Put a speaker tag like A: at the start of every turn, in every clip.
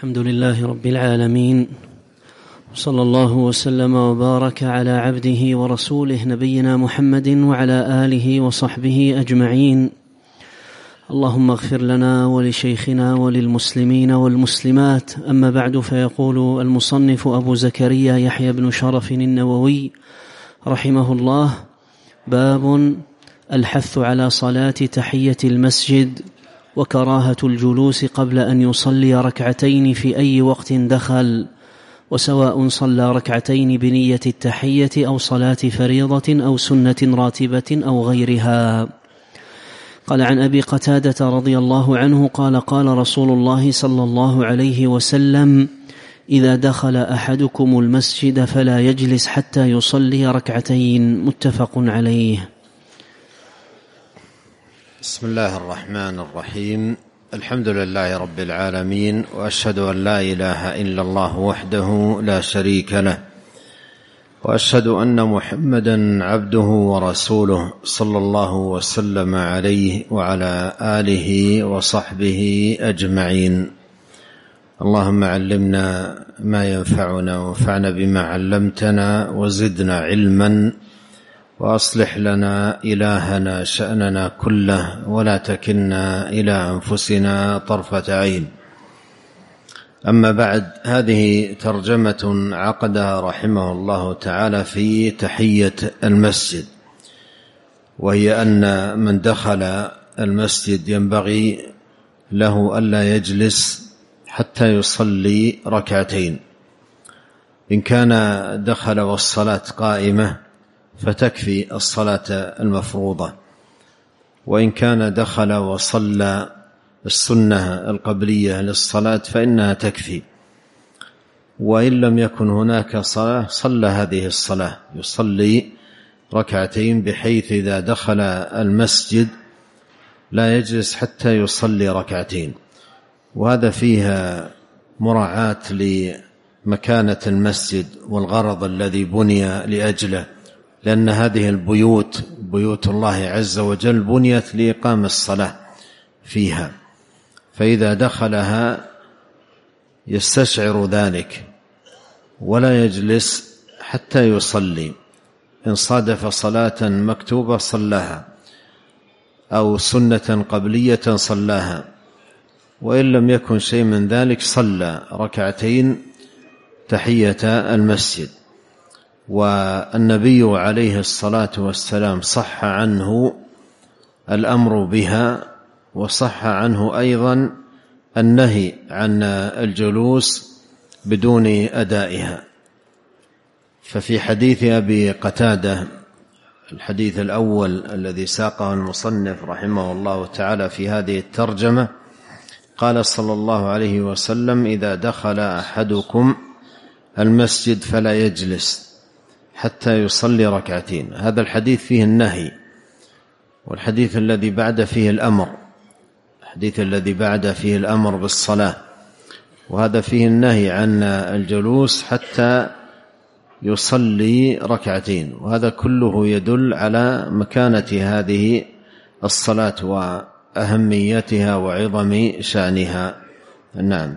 A: الحمد لله رب العالمين، صلى الله وسلم وبارك على عبده ورسوله نبينا محمد وعلى آله وصحبه أجمعين. اللهم اغفر لنا ولشيخنا وللمسلمين والمسلمات. أما بعد، فيقول المصنف أبو زكريا يحيى بن شرف النووي رحمه الله: باب الحث على صلاة تحية المسجد وكراهة الجلوس قبل أن يصلي ركعتين في أي وقت دخل، وسواء صلى ركعتين بنية التحية أو صلاة فريضة أو سنة راتبة أو غيرها. قال: عن أبي قتادة رضي الله عنه قال: قال رسول الله صلى الله عليه وسلم: إذا دخل أحدكم المسجد فلا يجلس حتى يصلي ركعتين. متفق عليه.
B: بسم الله الرحمن الرحيم. الحمد لله رب العالمين، وأشهد أن لا إله إلا الله وحده لا شريك له، وأشهد أن محمدا عبده ورسوله صلى الله وسلم عليه وعلى آله وصحبه أجمعين. اللهم علمنا ما ينفعنا وانفعنا بما علمتنا وزدنا علما، وأصلح لنا إلهنا شأننا كله، ولا تكلنا إلى أنفسنا طرفة عين. أما بعد، هذه ترجمة عقدها رحمه الله تعالى في تحية المسجد، وهي أن من دخل المسجد ينبغي له ألا يجلس حتى يصلي ركعتين. إن كان دخل والصلاة قائمة فتكفي الصلاة المفروضة، وإن كان دخل وصلى السنة القبلية للصلاة فإنها تكفي، وإن لم يكن هناك صلاة صلى هذه الصلاة، يصلي ركعتين، بحيث إذا دخل المسجد لا يجلس حتى يصلي ركعتين. وهذا فيها مراعاة لمكانة المسجد والغرض الذي بني لأجله، لأن هذه البيوت بيوت الله عز وجل بنيت لإقام الصلاة فيها، فإذا دخلها يستشعر ذلك ولا يجلس حتى يصلي. إن صادف صلاة مكتوبة صلاها، أو سنة قبلية صلاها، وإن لم يكن شيء من ذلك صلى ركعتين تحية المسجد. والنبي عليه الصلاة والسلام صح عنه الأمر بها، وصح عنه أيضا النهي عن الجلوس بدون أدائها. ففي حديث أبي قتادة، الحديث الأول الذي ساقه المصنف رحمه الله تعالى في هذه الترجمة، قال صلى الله عليه وسلم: إذا دخل أحدكم المسجد فلا يجلس حتى يصلي ركعتين. هذا الحديث فيه النهي، والحديث الذي بعد فيه الأمر، الحديث الذي بعد فيه الأمر بالصلاة، وهذا فيه النهي عن الجلوس حتى يصلي ركعتين. وهذا كله يدل على مكانة هذه الصلاة وأهميتها وعظم شأنها. نعم.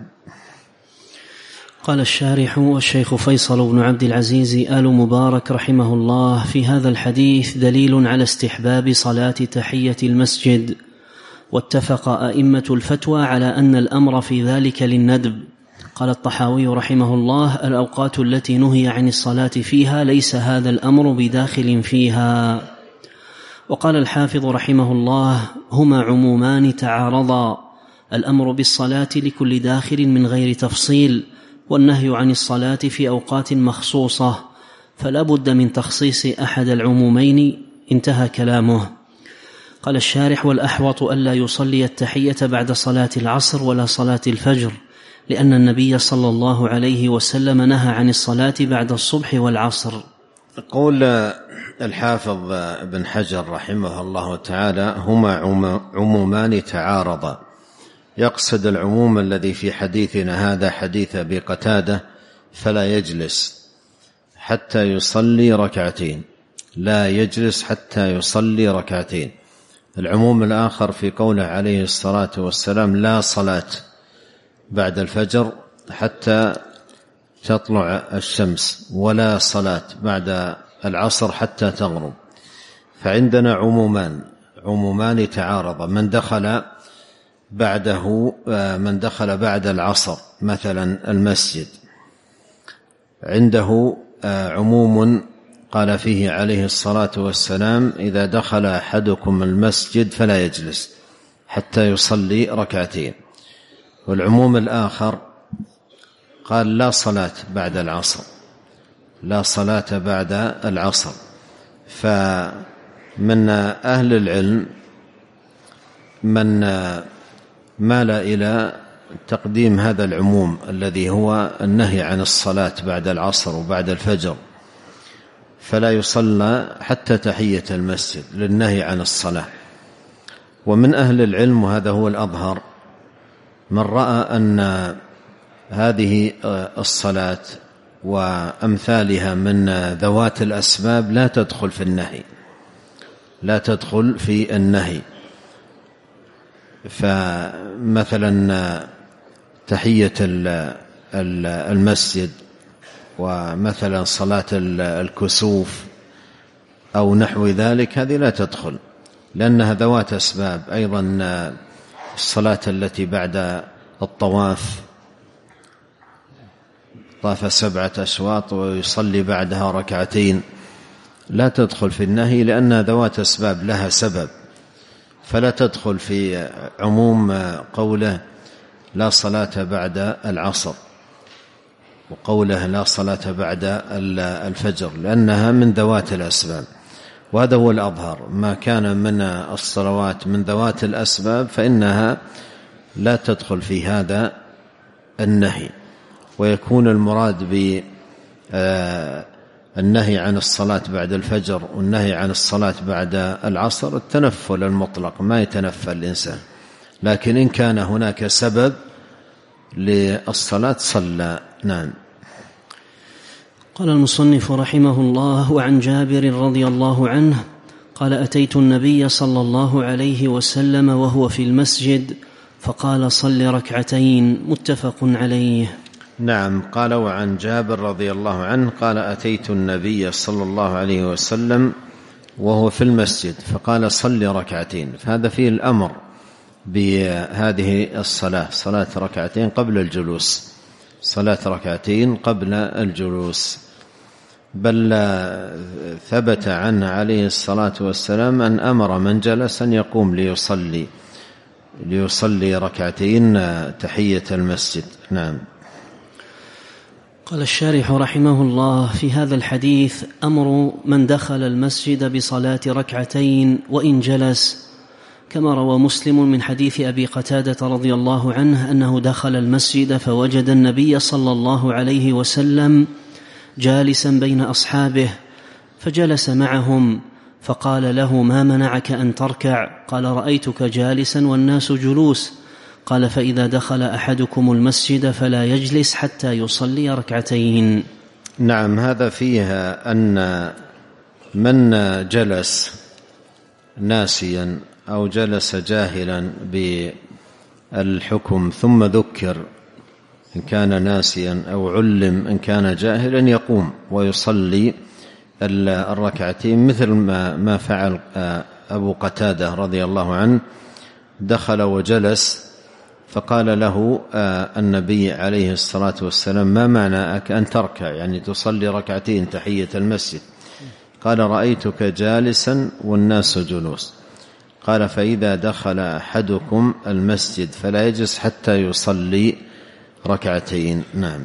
A: قال الشارح: والشيخ فيصل بن عبد العزيز آل مبارك رحمه الله: في هذا الحديث دليل على استحباب صلاة تحية المسجد، واتفق أئمة الفتوى على أن الأمر في ذلك للندب. قال الطحاوي رحمه الله: الأوقات التي نهي عن الصلاة فيها ليس هذا الأمر بداخل فيها. وقال الحافظ رحمه الله: هما عمومان تعارضا، الأمر بالصلاة لكل داخل من غير تفصيل، والنهي عن الصلاة في أوقات مخصوصة، فلا بد من تخصيص أحد العمومين. انتهى كلامه. قال الشارح: والأحوط ألا يصلي التحية بعد صلاة العصر ولا صلاة الفجر، لأن النبي صلى الله عليه وسلم نهى عن الصلاة بعد الصبح والعصر.
B: يقول الحافظ ابن حجر رحمه الله تعالى: هما عمومان تعارضا. يقصد العموم الذي في حديثنا هذا، حديث أبي قتادة: فلا يجلس حتى يصلي ركعتين، لا يجلس حتى يصلي ركعتين. العموم الآخر في قوله عليه الصلاة والسلام: لا صلاة بعد الفجر حتى تطلع الشمس، ولا صلاة بعد العصر حتى تغرب. فعندنا عمومان تعارضا. من دخل بعد العصر مثلا المسجد، عنده عموم قال فيه عليه الصلاة والسلام: إذا دخل أحدكم المسجد فلا يجلس حتى يصلي ركعتين. والعموم الآخر قال: لا صلاة بعد العصر، لا صلاة بعد العصر. فمن أهل العلم من مال إلى تقديم هذا العموم الذي هو النهي عن الصلاة بعد العصر وبعد الفجر، فلا يصلى حتى تحية المسجد للنهي عن الصلاة. ومن أهل العلم، وهذا هو الأظهر، من رأى أن هذه الصلاة وأمثالها من ذوات الأسباب لا تدخل في النهي. فمثلا تحية المسجد، ومثلا صلاة الكسوف أو نحو ذلك، هذه لا تدخل لأنها ذوات أسباب. أيضا الصلاة التي بعد الطواف، طاف 7 أشواط ويصلي بعدها ركعتين، لا تدخل في النهي لأنها ذوات أسباب لها سبب، فلا تدخل في عموم قوله لا صلاة بعد العصر وقوله لا صلاة بعد الفجر، لأنها من ذوات الأسباب. وهذا هو الأظهر، ما كان من الصلوات من ذوات الأسباب فإنها لا تدخل في هذا النهي. ويكون المراد بالنهي عن الصلاة بعد الفجر والنهي عن الصلاة بعد العصر التنفل المطلق، ما يتنفل الإنسان، لكن إن كان هناك سبب للصلاة صلى. نعم.
A: قال المصنف رحمه الله: وعن جابر رضي الله عنه قال: أتيت النبي صلى الله عليه وسلم وهو في المسجد فقال: صل ركعتين. متفق عليه.
B: نعم. قال: وعن جابر رضي الله عنه قال: أتيت النبي صلى الله عليه وسلم وهو في المسجد فقال: صل ركعتين. فهذا فيه الأمر بهذه الصلاة، صلاة ركعتين قبل الجلوس، صلاة ركعتين قبل الجلوس. بل ثبت عنه عليه الصلاة والسلام أن أمر من جلس أن يقوم ليصلي ركعتين تحية المسجد. نعم.
A: قال الشارح رحمه الله: في هذا الحديث أمر من دخل المسجد بصلاة ركعتين وإن جلس، كما روى مسلم من حديث أبي قتادة رضي الله عنه أنه دخل المسجد فوجد النبي صلى الله عليه وسلم جالسا بين أصحابه، فجلس معهم فقال له: ما منعك أن تركع؟ قال: رأيتك جالسا والناس جلوس. قال: فإذا دخل أحدكم المسجد فلا يجلس حتى يصلي ركعتين.
B: نعم. هذا فيها أن من جلس ناسيا أو جلس جاهلا بالحكم ثم ذكر إن كان ناسيا أو علم إن كان جاهلا يقوم ويصلي الركعتين، مثل ما فعل أبو قتادة رضي الله عنه، دخل وجلس فقال له النبي عليه الصلاة والسلام: ما معناك أن تركع، يعني تصلي ركعتين تحية المسجد؟ قال: رأيتك جالسا والناس جلوس. قال: فإذا دخل أحدكم المسجد فلا يجلس حتى يصلي ركعتين. نعم.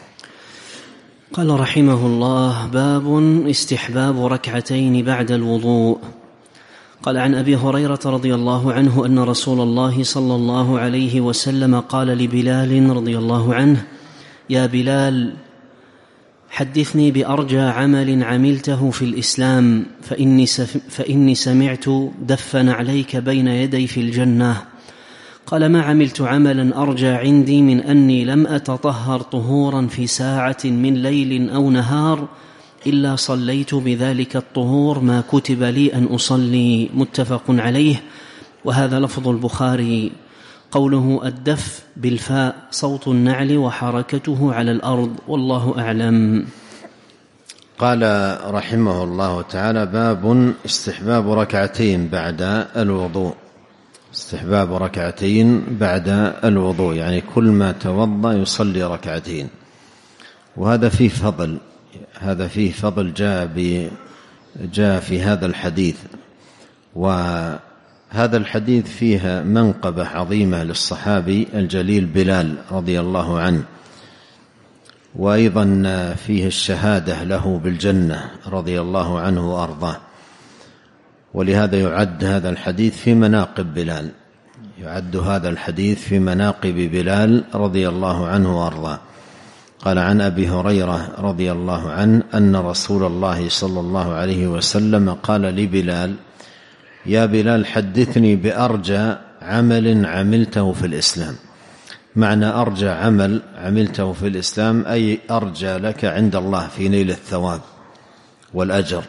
A: قال رحمه الله: باب استحباب ركعتين بعد الوضوء. قال: عن أبي هريرة رضي الله عنه أن رسول الله صلى الله عليه وسلم قال لبلال رضي الله عنه: يا بلال، حدثني بأرجى عمل عملته في الإسلام، فإني سمعت دفن عليك بين يدي في الجنة. قال: ما عملت عملا أرجى عندي من أني لم أتطهر طهورا في ساعة من ليل أو نهار إلا صليت بذلك الطهور ما كتب لي أن أصلي. متفق عليه، وهذا لفظ البخاري. قوله الدف بالفاء صوت النعل وحركته على الأرض، والله أعلم.
B: قال رحمه الله تعالى: باب استحباب ركعتين بعد الوضوء. استحباب ركعتين بعد الوضوء، يعني كل ما توضأ يصلي ركعتين. وهذا فيه فضل، هذا فيه فضل جاء في هذا الحديث. وهذا الحديث فيها منقبة عظيمة للصحابي الجليل بلال رضي الله عنه، وأيضا فيه الشهادة له بالجنة رضي الله عنه وأرضاه. ولهذا يعد هذا الحديث في مناقب بلال، يعد هذا الحديث في مناقب بلال رضي الله عنه وأرضاه. قال عن أبي هريرة رضي الله عنه أن رسول الله صلى الله عليه وسلم قال لبلال: يا بلال حدثني بأرجى عمل عملته في الإسلام. معنى أرجى عمل عملته في الإسلام أي أرجى لك عند الله في نيل الثواب والأجر.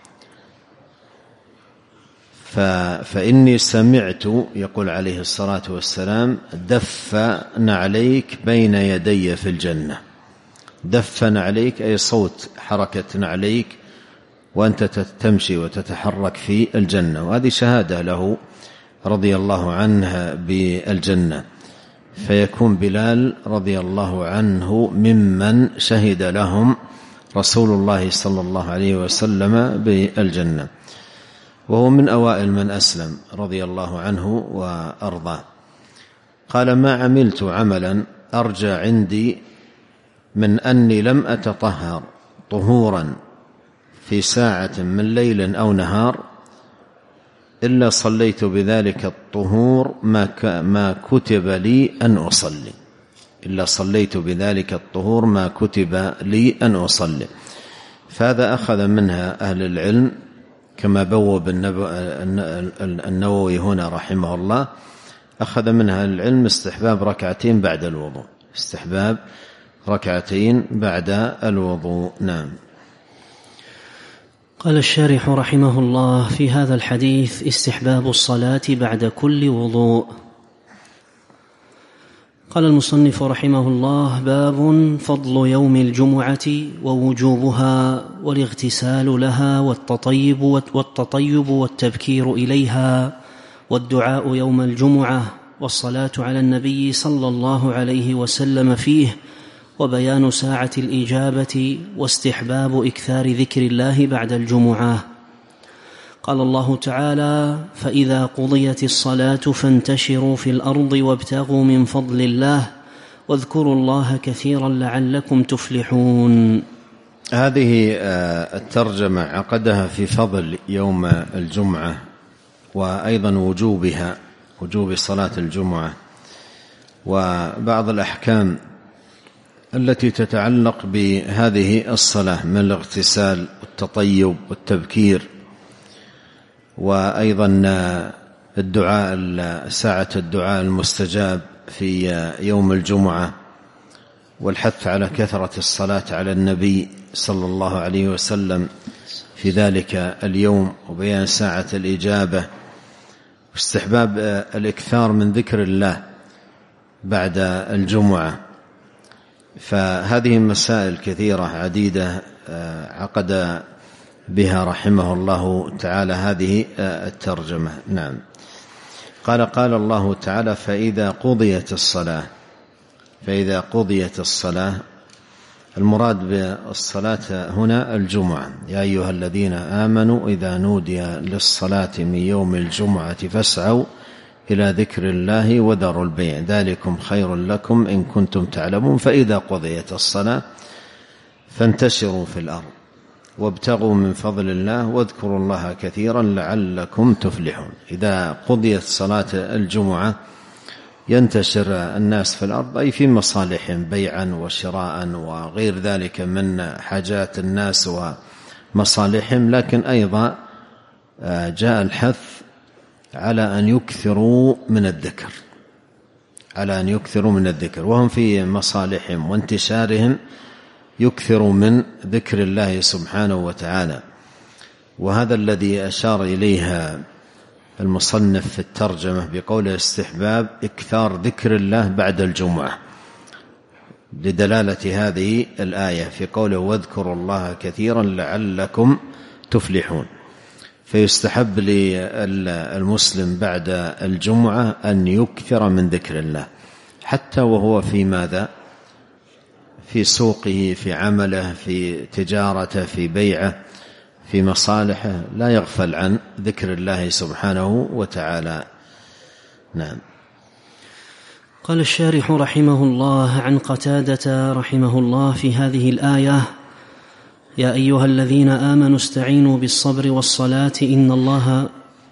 B: فإني سمعت، يقول عليه الصلاة والسلام: دف نعليك بين يدي في الجنة. دف نعليك أي صوت حركة نعليك وأنت تمشي وتتحرك في الجنة. وهذه شهادة له رضي الله عنه بالجنة، فيكون بلال رضي الله عنه ممن شهد لهم رسول الله صلى الله عليه وسلم بالجنة، وهو من أوائل من أسلم رضي الله عنه وأرضاه. قال: ما عملت عملا أرجى عندي من أني لم أتطهر طهورا في ساعة من ليل أو نهار إلا صليت بذلك الطهور ما كتب لي أن أصلي، إلا صليت بذلك الطهور ما كتب لي أن أصلي. فهذا أخذ منها أهل العلم كما بوب النووي هنا رحمه الله، أخذ منها العلم استحباب ركعتين بعد الوضوء، استحباب ركعتين بعد الوضوء. نعم.
A: قال الشارح رحمه الله: في هذا الحديث استحباب الصلاة بعد كل وضوء. قال المصنف رحمه الله: باب فضل يوم الجمعة ووجوبها والاغتسال لها والتطيب والتبكير إليها والدعاء يوم الجمعة والصلاة على النبي صلى الله عليه وسلم فيه وبيان ساعة الإجابة واستحباب إكثار ذكر الله بعد الجمعة. قال الله تعالى: فإذا قضيت الصلاة فانتشروا في الأرض وابتغوا من فضل الله واذكروا الله كثيرا لعلكم تفلحون.
B: هذه الترجمة عقدها في فضل يوم الجمعة وأيضا وجوبها، وجوب صلاة الجمعة، وبعض الأحكام التي تتعلق بهذه الصلاة من الاغتسال والتطيب والتبكير، وأيضا الدعاء، ساعة الدعاء المستجاب في يوم الجمعة، والحث على كثرة الصلاة على النبي صلى الله عليه وسلم في ذلك اليوم، وبيان ساعة الإجابة، واستحباب الإكثار من ذكر الله بعد الجمعة. فهذه مسائل كثيرة عديدة عقد بها رحمه الله تعالى هذه الترجمة. نعم. قال الله تعالى: فإذا قضيت الصلاة. فإذا قضيت الصلاة، المراد بالصلاة هنا الجمعة. يا أيها الذين آمنوا إذا نودي للصلاة من يوم الجمعة فاسعوا إلى ذكر الله وذروا البيع ذلكم خير لكم إن كنتم تعلمون. فإذا قضيت الصلاة فانتشروا في الأرض وابتغوا من فضل الله واذكروا الله كثيرا لعلكم تفلحون. إذا قضيت صلاة الجمعة ينتشر الناس في الأرض، أي في مصالحهم، بيعا وشراء وغير ذلك من حاجات الناس ومصالحهم. لكن أيضا جاء الحث على أن يكثروا من الذكر، على أن يكثروا من الذكر، وهم في مصالحهم وانتشارهم يكثروا من ذكر الله سبحانه وتعالى. وهذا الذي أشار إليها المصنف في الترجمة بقوله استحباب إكثار ذكر الله بعد الجمعة، لدلالة هذه الآية في قوله واذكروا الله كثيرا لعلكم تفلحون. فيستحب للمسلم بعد الجمعة أن يكثر من ذكر الله، حتى وهو في ماذا؟ في سوقه، في عمله، في تجارته، في بيعه، في مصالحه، لا يغفل عن ذكر الله سبحانه وتعالى. نعم.
A: قال الشارح رحمه الله عن قتادة رحمه الله في هذه الآية: يا أيها الذين آمنوا استعينوا بالصبر والصلاة إن الله.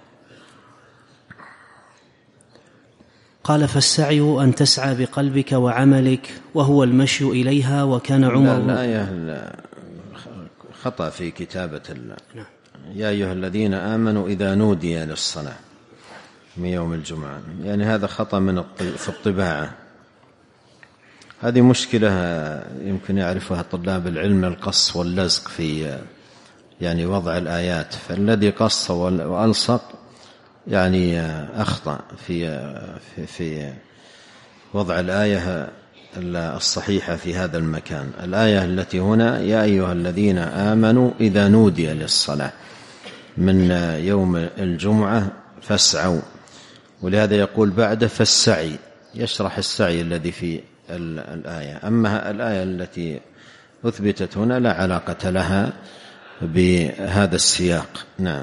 A: قال فالسعي أن تسعى بقلبك وعملك وهو المشي إليها، وكان عمر.
B: الآية خطأ في كتابة الله. يا أيها الذين آمنوا إذا نودي للصلاة من يوم الجمعة، يعني هذا خطأ في الطباعة. هذه مشكلة يمكن يعرفها طلاب العلم، القص واللزق في يعني وضع الآيات، فالذي قص وألصق يعني أخطأ في وضع الآية الصحيحة في هذا المكان. الآية التي هنا يا أيها الذين آمنوا إذا نودي للصلاة من يوم الجمعة فاسعوا، ولهذا يقول بعد فالسعي، يشرح السعي الذي في الآية. أما الآية التي أثبتت هنا لا علاقة لها بهذا السياق. نعم.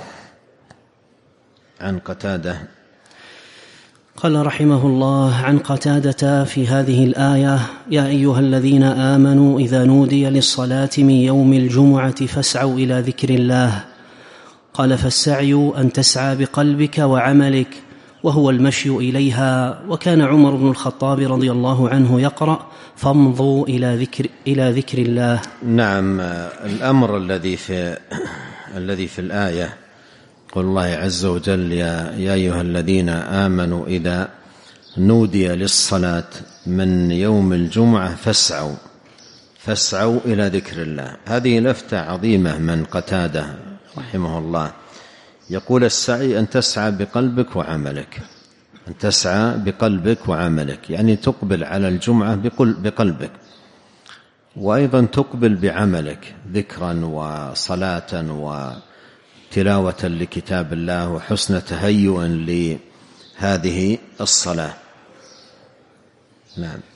B: عن قتادة
A: قال رحمه الله عن قتادة في هذه الآية: يا أيها الذين آمنوا إذا نودي للصلاة من يوم الجمعة فاسعوا إلى ذكر الله. قال فالسعي أن تسعى بقلبك وعملك وهو المشي إليها، وكان عمر بن الخطاب رضي الله عنه يقرأ فامضوا إلى ذكر الله.
B: نعم. الأمر الذي في الآية قول الله عز وجل يا أيها الذين آمنوا إذا نودي للصلاة من يوم الجمعة فاسعوا إلى ذكر الله. هذه لفتة عظيمة من قتادة رحمه الله، يقول السعي أن تسعى بقلبك وعملك، أن تسعى بقلبك وعملك، يعني تقبل على الجمعة بقلبك، وأيضا تقبل بعملك ذكرا وصلاة وتلاوة لكتاب الله وحسن تهيئ لهذه الصلاة. نعم.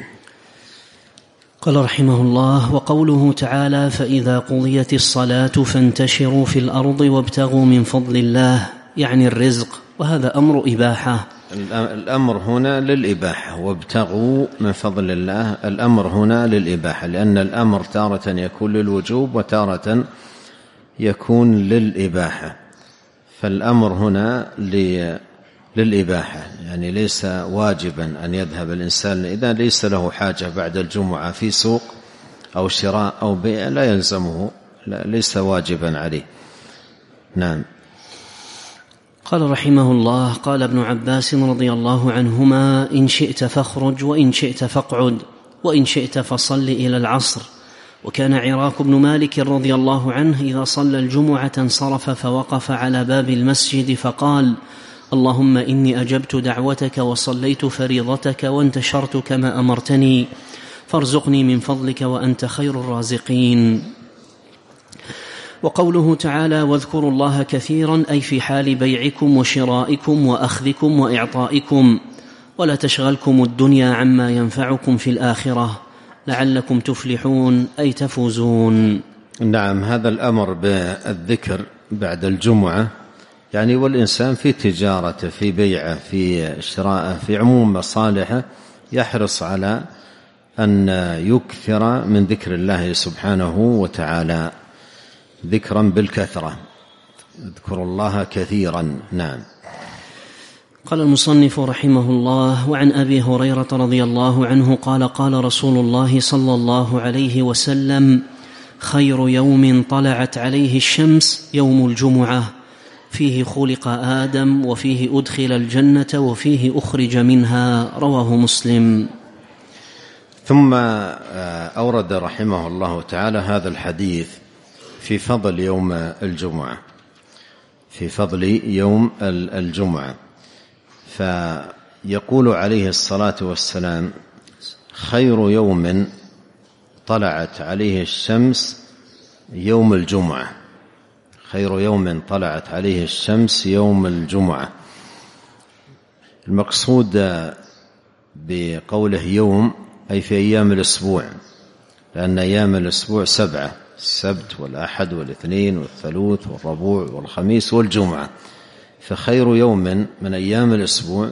A: قال رحمه الله: وقوله تعالى فإذا قضيت الصلاة فانتشروا في الأرض وابتغوا من فضل الله، يعني الرزق، وهذا أمر إباحة.
B: الأمر هنا للإباحة، وابتغوا من فضل الله، الأمر هنا للإباحة، لأن الأمر تارة يكون للوجوب وتارة يكون للإباحة، فالأمر هنا للإباحة، يعني ليس واجبا أن يذهب الإنسان إذا ليس له حاجة بعد الجمعة في سوق أو شراء أو بيع، لا يلزمه، ليس واجبا عليه. نعم.
A: قال رحمه الله: قال ابن عباس رضي الله عنهما: إن شئت فاخرج وإن شئت فاقعد وإن شئت فصل إلى العصر. وكان عراك بن مالك رضي الله عنه إذا صلى الجمعة انصرف فوقف على باب المسجد فقال: اللهم إني أجبت دعوتك وصليت فريضتك وانتشرت كما أمرتني، فارزقني من فضلك وأنت خير الرازقين. وقوله تعالى: واذكروا الله كثيرا، أي في حال بيعكم وشرائكم وأخذكم وإعطائكم، ولا تشغلكم الدنيا عما ينفعكم في الآخرة لعلكم تفلحون، أي تفوزون.
B: نعم. هذا الأمر بالذكر بعد الجمعة، يعني والإنسان في تجارته، في بيعه، في شرائه، في عموم مصالحه، يحرص على أن يكثر من ذكر الله سبحانه وتعالى ذكرا بالكثرة، اذكروا الله كثيرا. نعم.
A: قال المصنف رحمه الله: وعن أبي هريرة رضي الله عنه قال: قال رسول الله صلى الله عليه وسلم: خير يوم طلعت عليه الشمس يوم الجمعة، فيه خلق آدم وفيه أدخل الجنة وفيه أخرج منها، رواه مسلم.
B: ثم أورد رحمه الله تعالى هذا الحديث في فضل يوم الجمعة، في فضل يوم الجمعة. فيقول عليه الصلاة والسلام: خير يوم طلعت عليه الشمس يوم الجمعة. خير يوم طلعت عليه الشمس يوم الجمعة. المقصود بقوله يوم أي في أيام الأسبوع، لأن أيام الأسبوع 7، السبت والأحد والاثنين والثلاث والربوع والخميس والجمعة. فخير يوم من أيام الأسبوع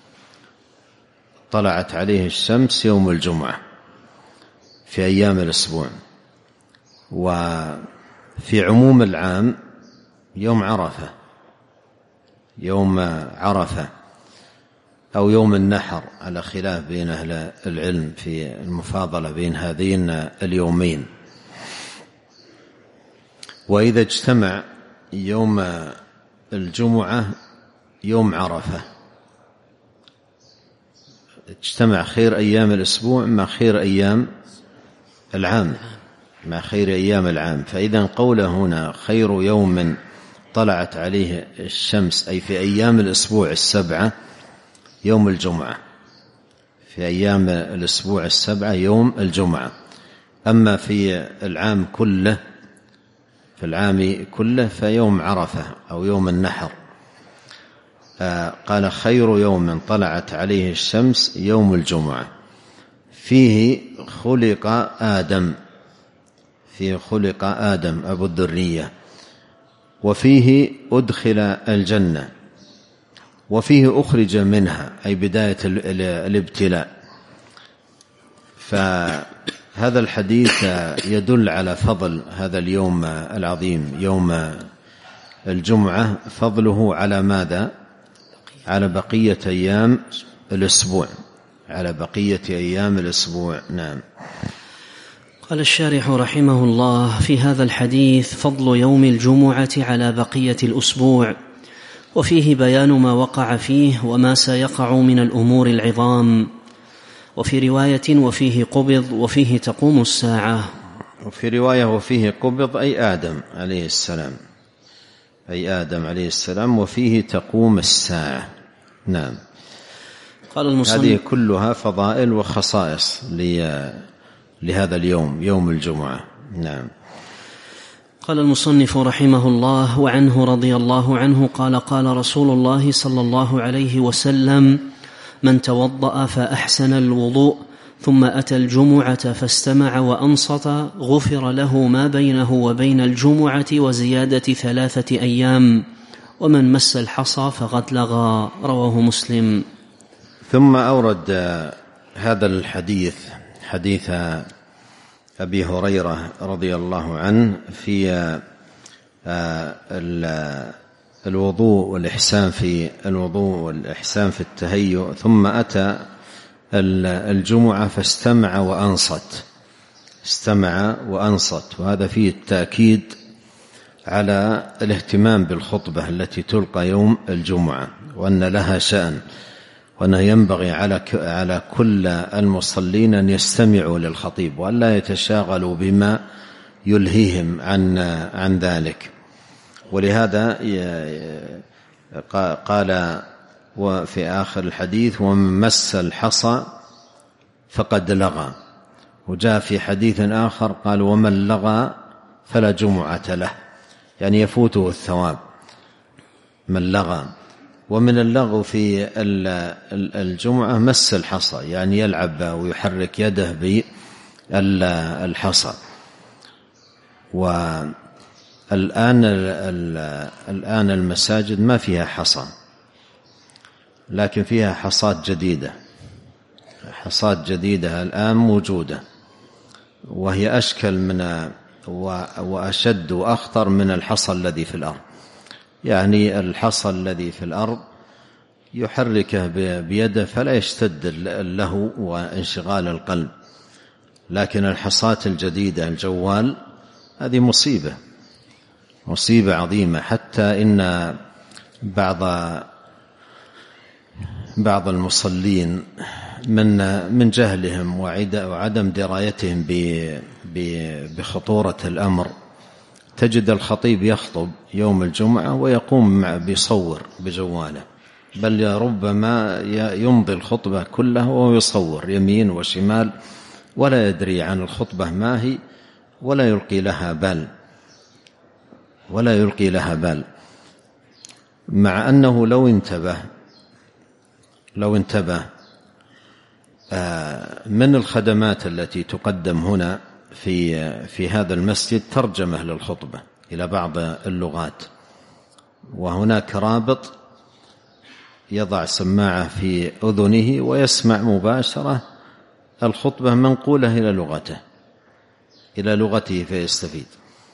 B: طلعت عليه الشمس يوم الجمعة في أيام الأسبوع. وفي عموم العام يوم عرفة، يوم عرفة أو يوم النحر، على خلاف بين أهل العلم في المفاضلة بين هذين اليومين. وإذا اجتمع يوم الجمعة يوم عرفة، اجتمع خير أيام الأسبوع مع خير أيام العام، مع خير أيام العام. فإذا قوله هنا خير يوم طلعت عليه الشمس أي في أيام الأسبوع 7 يوم الجمعة، في أيام الأسبوع 7 يوم الجمعة. أما في العام كله، في العام كله فيوم عرفة أو يوم النحر. قال خير يوم طلعت عليه الشمس يوم الجمعة، فيه خلق آدم، فيه خلق آدم أبو الذرية، وفيه أدخل الجنة، وفيه أخرج منها أي بداية الابتلاء. فهذا الحديث يدل على فضل هذا اليوم العظيم، يوم الجمعة، فضله على ماذا؟ على بقية أيام الأسبوع، على بقية أيام الأسبوع. نعم.
A: قال الشارح رحمه الله: في هذا الحديث فضل يوم الجمعة على بقية الأسبوع، وفيه بيان ما وقع فيه وما سيقع من الأمور العظام. وفي رواية وفيه قبض وفيه تقوم الساعة.
B: وفي رواية وفيه قبض أي آدم عليه السلام، أي آدم عليه السلام، وفيه تقوم الساعة. نعم.
A: قال المصنف:
B: هذه كلها فضائل وخصائص لهذا اليوم، يوم الجمعة. نعم.
A: قال المصنف رحمه الله: وعنه رضي الله عنه قال: قال رسول الله صلى الله عليه وسلم: من توضأ فأحسن الوضوء ثم أتى الجمعة فاستمع وأنصت غفر له ما بينه وبين الجمعة وزيادة 3 أيام، ومن مس الحصى فقد لغى. رواه مسلم.
B: ثم أورد هذا الحديث، حديث أبي هريرة رضي الله عنه، في الوضوء والإحسان في الوضوء والإحسان في التهيؤ. ثم أتى الجمعة فاستمع وأنصت، استمع وأنصت. وهذا فيه التأكيد على الاهتمام بالخطبة التي تلقى يوم الجمعة، وأن لها شأن، وأنه ينبغي على كل المصلين أن يستمعوا للخطيب وأن لا يتشاغلوا بما يلهيهم عن ذلك. ولهذا قال وفي آخر الحديث: ومن مس الحصى فقد لغى. وجاء في حديث آخر قال: ومن لغى فلا جمعة له، يعني يفوته الثواب من لغى. ومن اللغو في الجمعة مس الحصى، يعني يلعب ويحرك يده بالحصى. والآن المساجد ما فيها حصى، لكن فيها حصات جديدة، حصات جديدة الآن موجودة، وهي أشكل من وأشد وأخطر من الحصى الذي في الأرض. يعني الحصى الذي في الأرض يحركه بيده فلا يشتد له وانشغال القلب، لكن الحصات الجديدة الجوال هذه مصيبة عظيمة، حتى إن بعض المصلين من جهلهم وعدم درايتهم بخطورة الأمر تجد الخطيب يخطب يوم الجمعة ويقوم بيصور بجواله، بل ربما يمضي الخطبة كلها وهو يصور يمين وشمال ولا يدري عن الخطبة ما هي ولا يلقي لها بال، مع أنه لو انتبه من الخدمات التي تقدم هنا في هذا المسجد ترجمة للخطبة إلى بعض اللغات، وهناك رابط يضع سماعة في أذنه ويسمع مباشرة الخطبة منقولة إلى لغته فيستفيد.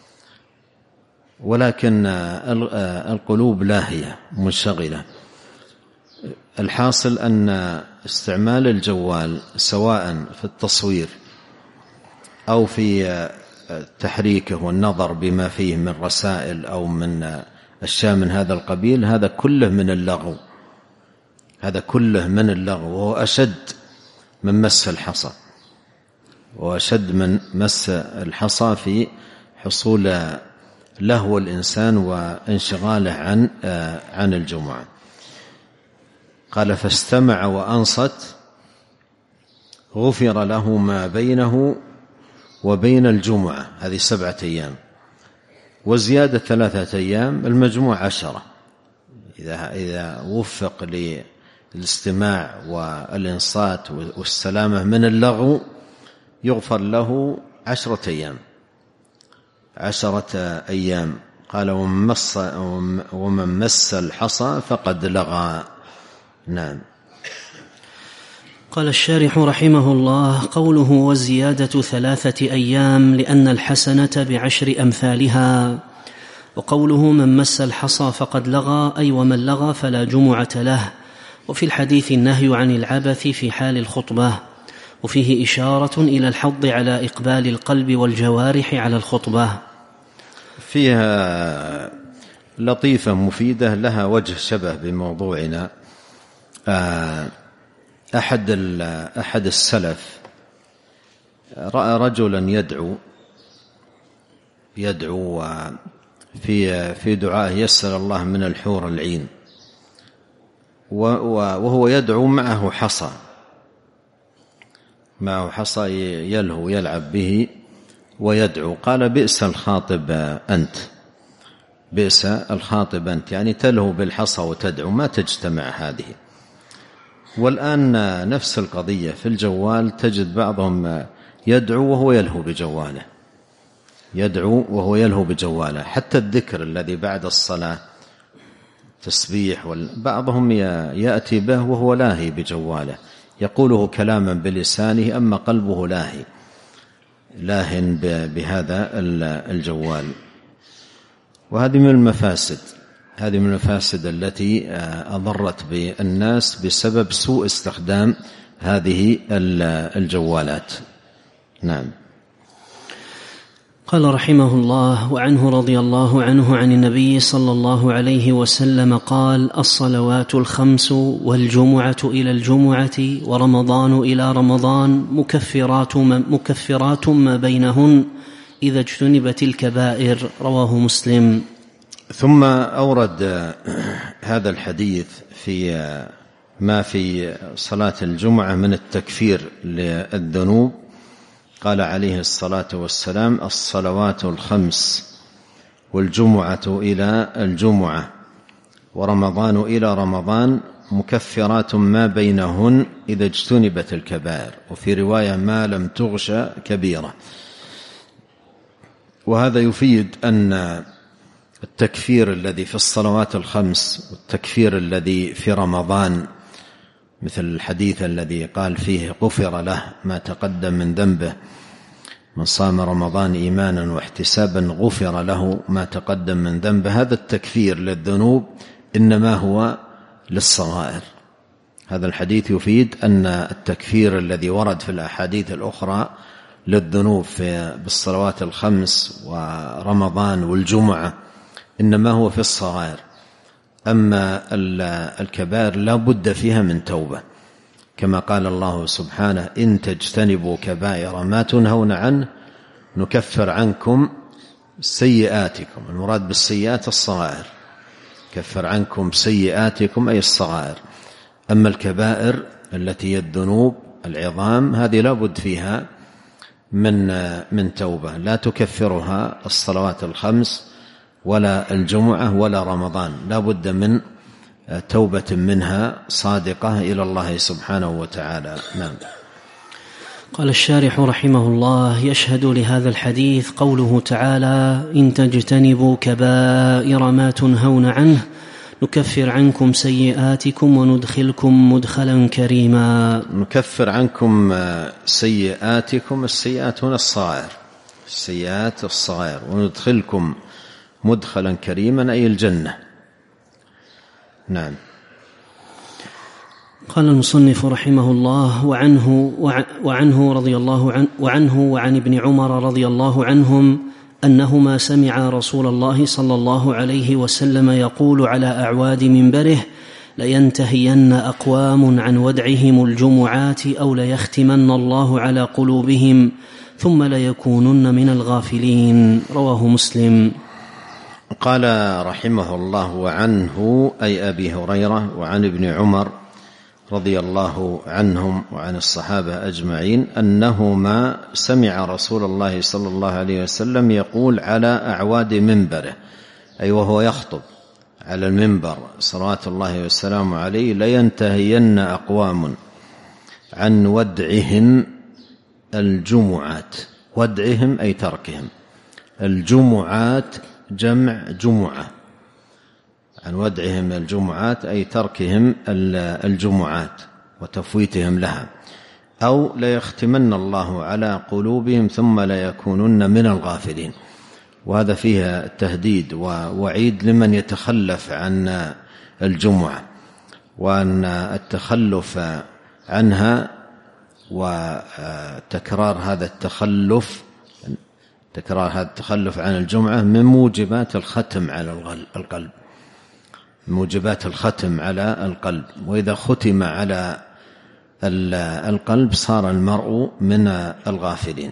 B: ولكن القلوب لاهية منشغلة. الحاصل أن استعمال الجوال سواء في التصوير أو في تحريكه والنظر بما فيه من رسائل أو من أشياء من هذا القبيل، هذا كله من اللغو، وهو أشد من مس الحصى في حصول لهو الإنسان وانشغاله عن الجمعة. قال فاستمع وأنصت غفر له ما بينه وبين الجمعة، هذه 7 أيام، وزيادة 3 أيام، المجموع 10. إذا وفق للاستماع والإنصات والسلامة من اللغو يغفر له 10 أيام. قال ومن مس الحصى فقد لغى. نعم.
A: قال الشارح رحمه الله: قوله وزيادة 3 أيام لأن الحسنة ب10 أمثالها، وقوله من مس الحصى فقد لغى أي ومن لغى فلا جمعة له. وفي الحديث النهي عن العبث في حال الخطبة، وفيه إشارة إلى الحض على إقبال القلب والجوارح على الخطبة.
B: فيها لطيفة مفيدة لها وجه شبه بموضوعنا. أحد السلف رأى رجلا يدعو في دعائه يسأل الله من الحور العين، وهو يدعو معه حصى يلهو يلعب به ويدعو. قال بئس الخاطب أنت، يعني تلهو بالحصى وتدعو، ما تجتمع هذه. والآن نفس القضية في الجوال، تجد بعضهم يدعو وهو يلهو بجواله، حتى الذكر الذي بعد الصلاة تسبيح، بعضهم يأتي به وهو لاهي بجواله، يقوله كلاما بلسانه أما قلبه لاهن بهذا الجوال. وهذه من المفاسد التي أضرت بالناس بسبب سوء استخدام هذه الجوالات. نعم.
A: قال رحمه الله: وعنه رضي الله عنه عن النبي صلى الله عليه وسلم قال: الصلوات 5 والجمعة إلى الجمعة ورمضان إلى رمضان مكفرات ما بينهن إذا اجتنبت الكبائر. رواه مسلم.
B: ثم أورد هذا الحديث في ما في صلاة الجمعة من التكفير للذنوب. قال عليه الصلاة والسلام: الصلوات 5 والجمعة إلى الجمعة ورمضان إلى رمضان مكفرات ما بينهن إذا اجتنبت الكبائر، وفي رواية ما لم تغش كبيرة. وهذا يفيد أن التكفير الذي في الصلوات 5 والتكفير الذي في رمضان، مثل الحديث الذي قال فيه غفر له ما تقدم من ذنبه، من صام رمضان إيمانا واحتسابا غفر له ما تقدم من ذنبه، هذا التكفير للذنوب إنما هو للصغائر. هذا الحديث يفيد أن التكفير الذي ورد في الأحاديث الأخرى للذنوب بالصلوات 5 ورمضان والجمعة إنما هو في الصغائر، أما الكبائر لا بد فيها من توبة، كما قال الله سبحانه: إن تجتنبوا كبائر ما تنهون عنه نكفر عنكم سيئاتكم، المراد بالسيئات الصغائر، كفر عنكم سيئاتكم أي الصغائر. أما الكبائر التي هي الذنوب العظام هذه لا بد فيها من توبة، لا تكفرها الصلوات الخمس ولا الجمعة ولا رمضان، لا بد من توبة منها صادقة إلى الله سبحانه وتعالى. نعم.
A: قال الشارح رحمه الله: يشهد لهذا الحديث قوله تعالى: إن تجتنبوا كبائر ما تنهون عنه نكفر عنكم سيئاتكم وندخلكم مدخلا كريما.
B: نكفر عنكم سيئاتكم، السيئات هنا الصغائر، السيئات الصغائر، وندخلكم مدخلا كريما أي الجنة. نعم.
A: قال المصنف رحمه الله: وعنه رضي الله عنه وعن ابن عمر رضي الله عنهم أنهما سمعا رسول الله صلى الله عليه وسلم يقول على أعواد منبره: لينتهين أقوام عن ودعهم الجمعات أو ليختمن الله على قلوبهم ثم ليكونن من الغافلين. رواه مسلم.
B: قال رحمه الله: وعنه أي أبي هريرة وعن ابن عمر رضي الله عنهم وعن الصحابة أجمعين أنهما سمع رسول الله صلى الله عليه وسلم يقول على أعواد منبره، أي وهو يخطب على المنبر صلوات الله والسلام عليه: لينتهين أقوام عن ودعهم الجمعات. ودعهم أي تركهم، الجمعات جمع جمعة، عن ودعهم الجمعات أي تركهم الجمعات وتفويتهم لها، أو ليختمن الله على قلوبهم ثم ليكونن من الغافلين. وهذا فيها تهديد ووعيد لمن يتخلف عن الجمعة، وأن التخلف عنها وتكرار هذا التخلف عن الجمعة من موجبات الختم على القلب، موجبات الختم على القلب، وإذا ختم على القلب صار المرء من الغافلين.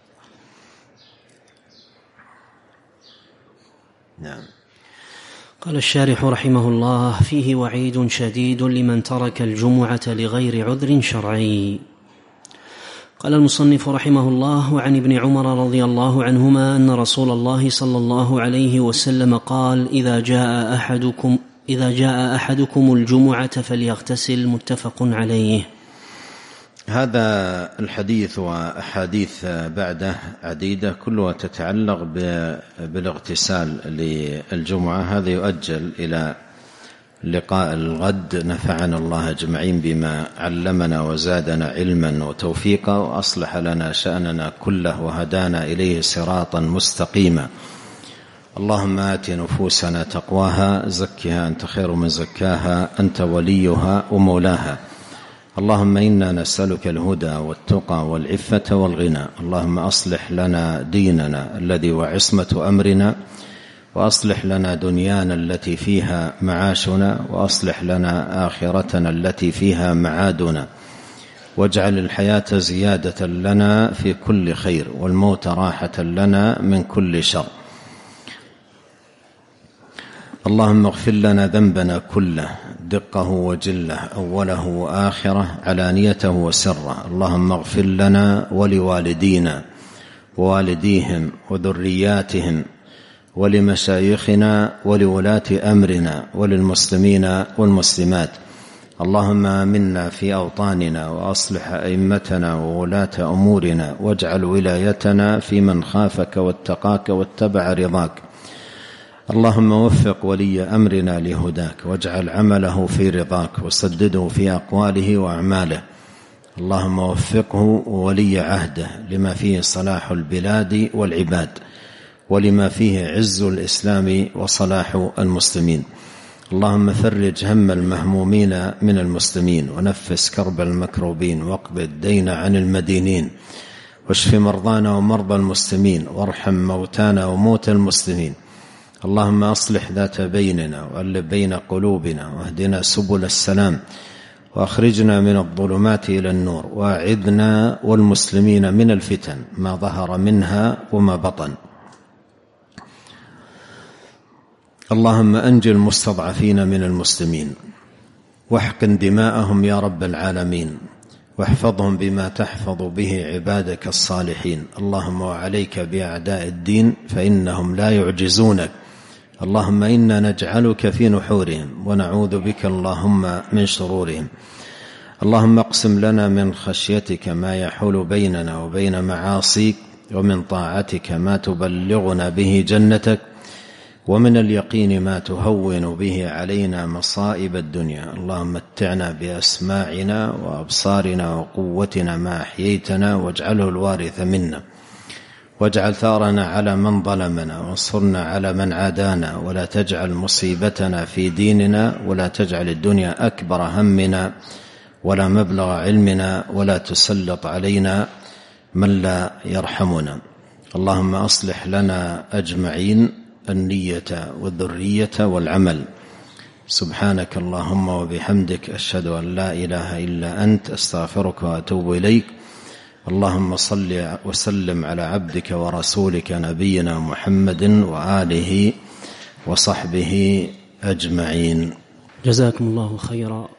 B: نعم.
A: قال الشارح رحمه الله: فيه وعيد شديد لمن ترك الجمعة لغير عذر شرعي. قال المصنف رحمه الله: وعن ابن عمر رضي الله عنهما أن رسول الله صلى الله عليه وسلم قال: إذا جاء أحدكم الجمعة فليغتسل. متفق عليه.
B: هذا الحديث وأحاديث بعده عديدة كلها تتعلق بالاغتسال للجمعة. هذا يؤجل إلى لقاء الغد. نفعنا الله أجمعين بما علمنا وزادنا علما وتوفيقا وأصلح لنا شأننا كله وهدانا إليه صراطا مستقيما. اللهم آت نفوسنا تقواها، زكها أنت خير من زكاها، أنت وليها ومولاها. اللهم إنا نسألك الهدى والتقى والعفة والغنى. اللهم أصلح لنا ديننا الذي وعصمة أمرنا، وأصلح لنا دنيانا التي فيها معاشنا، وأصلح لنا آخرتنا التي فيها معادنا، واجعل الحياة زيادة لنا في كل خير، والموت راحة لنا من كل شر. اللهم اغفر لنا ذنبنا كله، دقه وجله، أوله وآخره، علانيته وسره. اللهم اغفر لنا ولوالدينا ووالديهم وذرياتهم ولمشايخنا ولولاة أمرنا وللمسلمين والمسلمات. اللهم آمنا في أوطاننا وأصلح أئمتنا وولاة أمورنا، واجعل ولايتنا في من خافك واتقاك واتبع رضاك. اللهم وفق ولي أمرنا لهداك، واجعل عمله في رضاك، وسدده في أقواله وأعماله. اللهم وفقه وولي عهده لما فيه صلاح البلاد والعباد، ولما فيه عز الإسلام وصلاح المسلمين. اللهم فرج هم المهمومين من المسلمين، ونفس كرب المكروبين، واقض الدين عن المدينين، واشف مرضانا ومرضى المسلمين، وارحم موتانا وموتى المسلمين. اللهم أصلح ذات بيننا، وألف بين قلوبنا، واهدنا سبل السلام، وأخرجنا من الظلمات إلى النور، وأعذنا والمسلمين من الفتن ما ظهر منها وما بطن. اللهم أنجِ المستضعفين من المسلمين واحقن دماءهم يا رب العالمين، واحفظهم بما تحفظ به عبادك الصالحين. اللهم وعليك بأعداء الدين فإنهم لا يعجزونك. اللهم إنا نجعلك في نحورهم ونعوذ بك اللهم من شرورهم. اللهم اقسم لنا من خشيتك ما يحول بيننا وبين معاصيك، ومن طاعتك ما تبلغنا به جنتك، ومن اليقين ما تهون به علينا مصائب الدنيا. اللهم متعنا بأسماعنا وأبصارنا وقوتنا ما أحييتنا، واجعله الوارث منا، واجعل ثارنا على من ظلمنا، وانصرنا على من عادانا، ولا تجعل مصيبتنا في ديننا، ولا تجعل الدنيا أكبر همنا ولا مبلغ علمنا، ولا تسلط علينا من لا يرحمنا. اللهم أصلح لنا أجمعين النية والذرية والعمل. سبحانك اللهم وبحمدك، أشهد أن لا إله إلا أنت، أستغفرك وأتوب إليك. اللهم صل وسلم على عبدك ورسولك نبينا محمد وآله وصحبه أجمعين.
A: جزاكم الله خيرا.